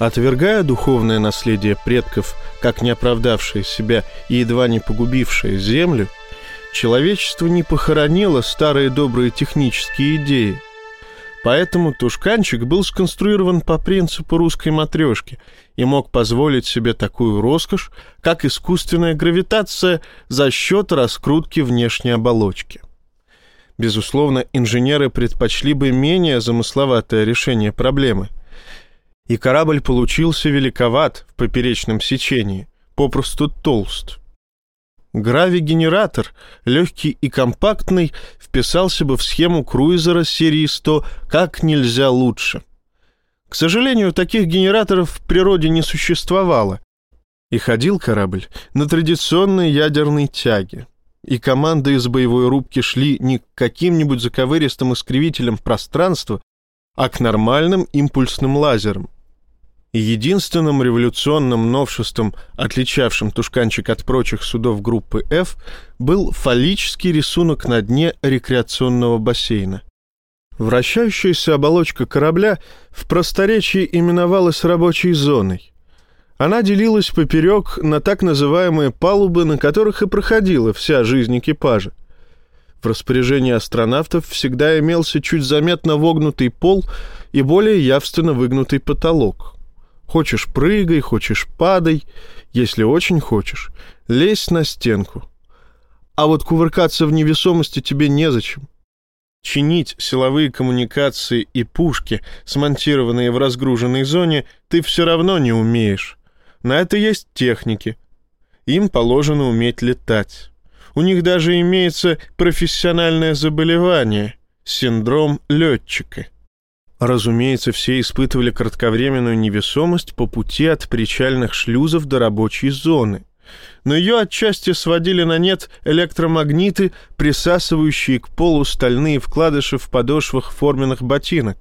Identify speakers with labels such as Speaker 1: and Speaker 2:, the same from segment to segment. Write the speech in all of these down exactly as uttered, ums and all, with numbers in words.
Speaker 1: Отвергая духовное наследие предков, как не оправдавшее себя и едва не погубившее землю, человечество не похоронило старые добрые технические идеи. Поэтому тушканчик был сконструирован по принципу русской матрешки и мог позволить себе такую роскошь, как искусственная гравитация за счет раскрутки внешней оболочки. Безусловно, инженеры предпочли бы менее замысловатое решение проблемы. И корабль получился великоват в поперечном сечении, попросту толст. Гравигенератор, легкий и компактный, вписался бы в схему круизера серии сто как нельзя лучше. К сожалению, таких генераторов в природе не существовало. И ходил корабль на традиционной ядерной тяге. И команды из боевой рубки шли не к каким-нибудь заковыристым искривителям пространства, а к нормальным импульсным лазерам. И единственным революционным новшеством, отличавшим тушканчик от прочих судов группы F, был фаллический рисунок на дне рекреационного бассейна. Вращающаяся оболочка корабля в просторечии именовалась рабочей зоной. Она делилась поперек на так называемые палубы, на которых и проходила вся жизнь экипажа. В распоряжении астронавтов всегда имелся чуть заметно вогнутый пол и более явственно выгнутый потолок. Хочешь — прыгай, хочешь — падай, если очень хочешь — лезь на стенку. А вот кувыркаться в невесомости тебе незачем. Чинить силовые коммуникации и пушки, смонтированные в разгруженной зоне, ты все равно не умеешь. На это есть техники. Им положено уметь летать. У них даже имеется профессиональное заболевание — синдром летчика. Разумеется, все испытывали кратковременную невесомость по пути от причальных шлюзов до рабочей зоны. Но ее отчасти сводили на нет электромагниты, присасывающие к полу стальные вкладыши в подошвах форменных ботинок.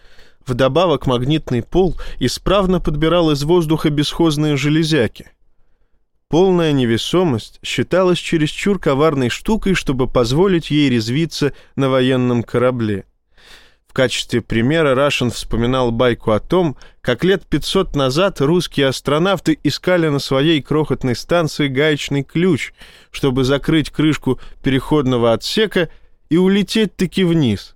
Speaker 1: Вдобавок магнитный пол исправно подбирал из воздуха бесхозные железяки. Полная невесомость считалась чересчур коварной штукой, чтобы позволить ей резвиться на военном корабле. В качестве примера Рашин вспоминал байку о том, как лет пятьсот назад русские астронавты искали на своей крохотной станции гаечный ключ, чтобы закрыть крышку переходного отсека и улететь-таки вниз.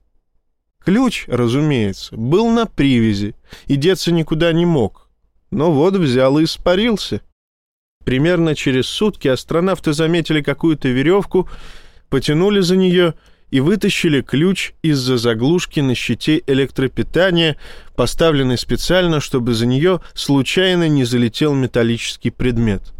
Speaker 1: Ключ, разумеется, был на привязи и деться никуда не мог, но вот взял и испарился. Примерно через сутки астронавты заметили какую-то веревку, потянули за нее и вытащили ключ из-за заглушки на щите электропитания, поставленной специально, чтобы за нее случайно не залетел металлический предмет.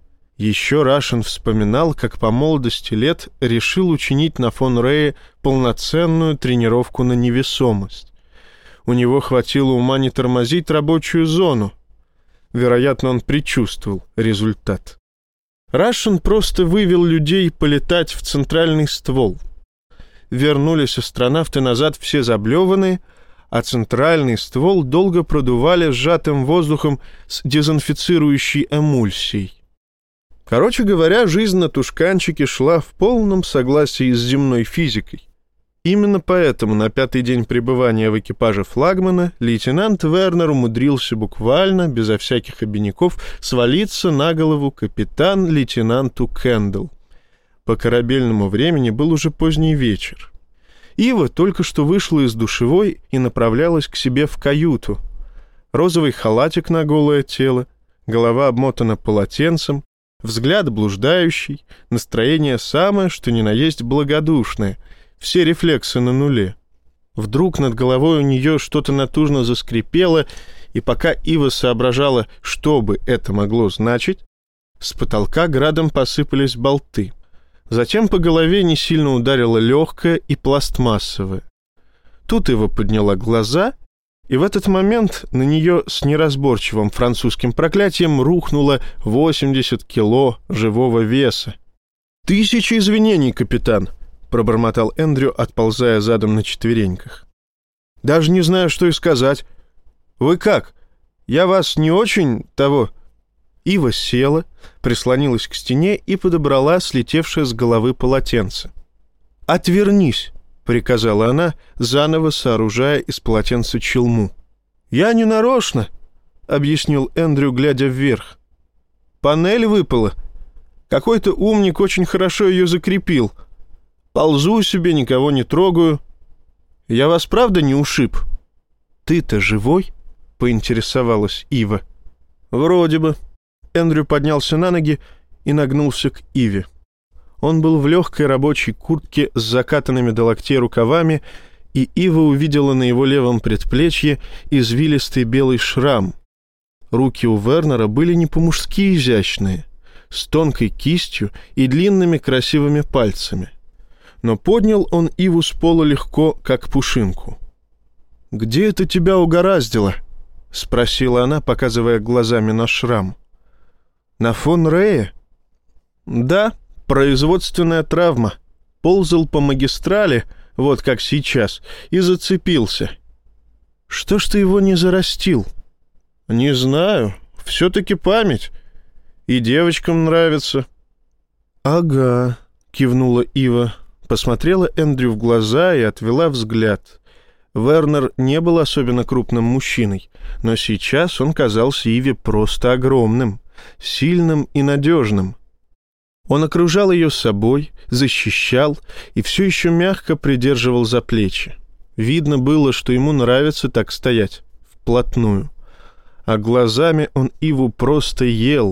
Speaker 1: Еще Рашин вспоминал, как по молодости лет решил учинить на фон Рее полноценную тренировку на невесомость. У него хватило ума не тормозить рабочую зону. Вероятно, он предчувствовал результат. Рашин просто вывел людей полетать в центральный ствол. Вернулись астронавты назад все заблеванные, а центральный ствол долго продували сжатым воздухом с дезинфицирующей эмульсией. Короче говоря, жизнь на тушканчике шла в полном согласии с земной физикой. Именно поэтому на пятый день пребывания в экипаже флагмана лейтенант Вернер умудрился буквально, безо всяких обиняков, свалиться на голову капитан-лейтенанту Кэндл. По корабельному времени был уже поздний вечер. Ива только что вышла из душевой и направлялась к себе в каюту. Розовый халатик на голое тело, голова обмотана полотенцем, взгляд блуждающий, настроение самое, что ни на есть благодушное, все рефлексы на нуле. Вдруг над головой у нее что-то натужно заскрипело, и пока Ива соображала, что бы это могло значить, с потолка градом посыпались болты. Затем по голове не сильно ударило легкое и пластмассовое. Тут Ива подняла глаза, и в этот момент на нее с неразборчивым французским проклятием рухнуло восемьдесят кило живого веса. «Тысячи извинений, капитан!» — пробормотал Эндрю, отползая задом на четвереньках. «Даже не знаю, что и сказать. Вы как? Я вас не очень того...» Ива села, прислонилась к стене и подобрала слетевшее с головы полотенце. «Отвернись!» — приказала она, заново сооружая из полотенца челму. «Я не нарочно!» объяснил Эндрю, глядя вверх. «Панель выпала. Какой-то умник очень хорошо ее закрепил. Ползу себе, никого не трогаю. Я вас правда не ушиб?» «Ты-то живой?» — поинтересовалась Ива. «Вроде бы». Эндрю поднялся на ноги и нагнулся к Иве. Он был в легкой рабочей куртке с закатанными до локтей рукавами, и Ива увидела на его левом предплечье извилистый белый шрам. Руки у Вернера были не по-мужски изящные, с тонкой кистью и длинными красивыми пальцами. Но поднял он Иву с пола легко, как пушинку. «Где это тебя угораздило?» — спросила она, показывая глазами на шрам. «На фон Рее?» «Да, производственная травма. Ползал по магистрали, вот как сейчас, и зацепился». «Что ж ты его не зарастил?» «Не знаю. Все-таки память. И девочкам нравится». «Ага», — кивнула Ива, посмотрела Эндрю в глаза и отвела взгляд. Вернер не был особенно крупным мужчиной, но сейчас он казался Иве просто огромным, сильным и надежным. Он окружал ее собой, защищал и все еще мягко придерживал за плечи. Видно было, что ему нравится так стоять, вплотную. А глазами он Иву просто ел.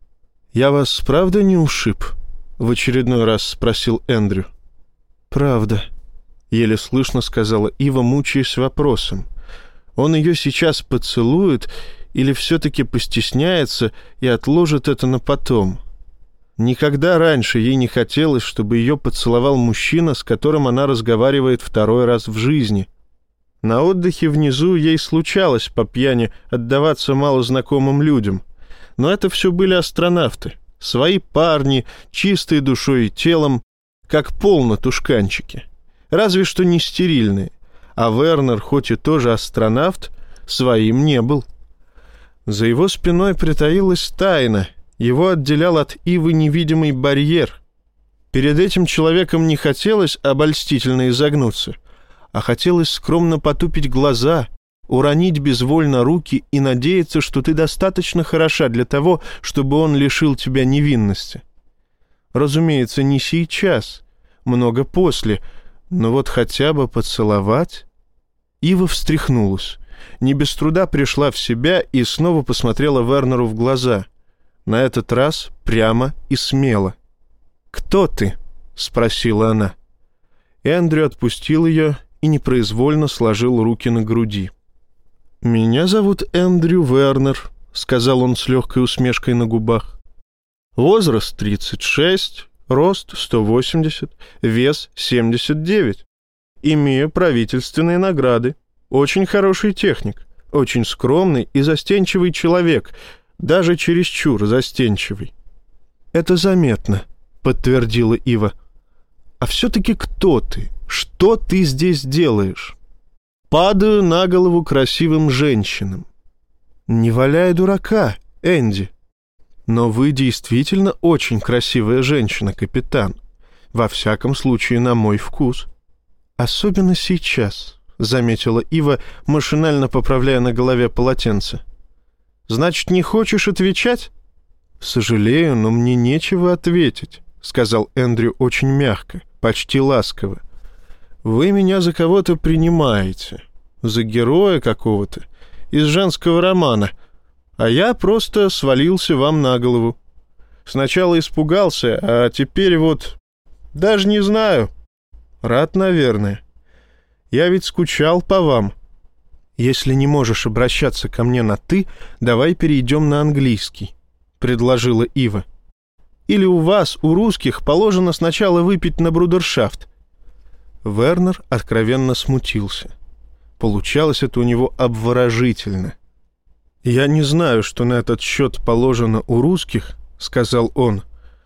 Speaker 1: «Я вас правда не ушиб?» — в очередной раз спросил Эндрю. «Правда», — еле слышно сказала Ива, мучаясь вопросом. Он ее сейчас поцелует или все-таки постесняется и отложит это на потом? Никогда раньше ей не хотелось, чтобы ее поцеловал мужчина, с которым она разговаривает второй раз в жизни. На отдыхе внизу ей случалось по пьяни отдаваться малознакомым людям. Но это все были астронавты, свои парни, чистые душой и телом, как пол на тушканчике. Разве что не стерильные. А Вернер, хоть и тоже астронавт, своим не был. За его спиной притаилась тайна. Его отделял от Ивы невидимый барьер. Перед этим человеком не хотелось обольстительно изогнуться, а хотелось скромно потупить глаза, уронить безвольно руки и надеяться, что ты достаточно хороша для того, чтобы он лишил тебя невинности. Разумеется, не сейчас, много после, но вот хотя бы поцеловать. Ива встряхнулась, не без труда пришла в себя и снова посмотрела Вернеру в глаза. На этот раз прямо и смело. «Кто ты?» — спросила она. Эндрю отпустил ее и непроизвольно сложил руки на груди. «Меня зовут Эндрю Вернер», — сказал он с легкой усмешкой на губах. «Возраст тридцать шесть, рост сто восемьдесят, вес семьдесят девять. Имею правительственные награды. Очень хороший техник, очень скромный и застенчивый человек, даже чересчур застенчивый». «Это заметно», — подтвердила Ива. «А все-таки кто ты? Что ты здесь делаешь?» «Падаю на голову красивым женщинам». «Не валяй дурака, Энди. Но вы действительно очень красивая женщина, капитан. Во всяком случае, на мой вкус. Особенно сейчас», — заметила Ива, машинально поправляя на голове полотенце. «Значит, не хочешь отвечать?» «Сожалею, но мне нечего ответить», — сказал Эндрю очень мягко, почти ласково. «Вы меня за кого-то принимаете, за героя какого-то, из женского романа, а я просто свалился вам на голову. Сначала испугался, а теперь вот... даже не знаю. Рад, наверное. Я ведь скучал по вам». «Если не можешь обращаться ко мне на «ты», давай перейдем на английский», — предложила Ива. «Или у вас, у русских, положено сначала выпить на брудершафт?» Вернер откровенно смутился. Получалось это у него обворожительно. «Я не знаю, что на этот счет положено у русских», — сказал он.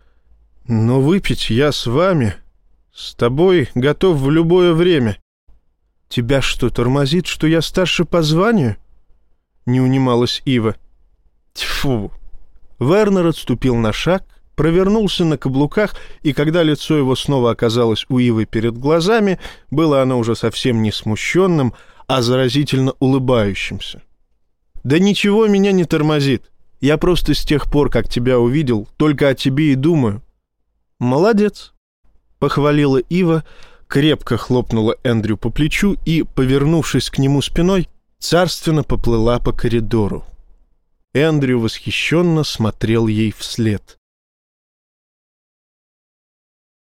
Speaker 1: «Но выпить я с вами, с тобой готов в любое время». «Тебя что, тормозит, что я старше по званию?» — не унималась Ива. «Тьфу!» Вернер отступил на шаг, провернулся на каблуках, и когда лицо его снова оказалось у Ивы перед глазами, было оно уже совсем не смущенным, а заразительно улыбающимся. «Да ничего меня не тормозит. Я просто с тех пор, как тебя увидел, только о тебе и думаю». «Молодец», — похвалила Ива, крепко хлопнула Эндрю по плечу и, повернувшись к нему спиной, царственно поплыла по коридору. Эндрю восхищенно смотрел ей вслед.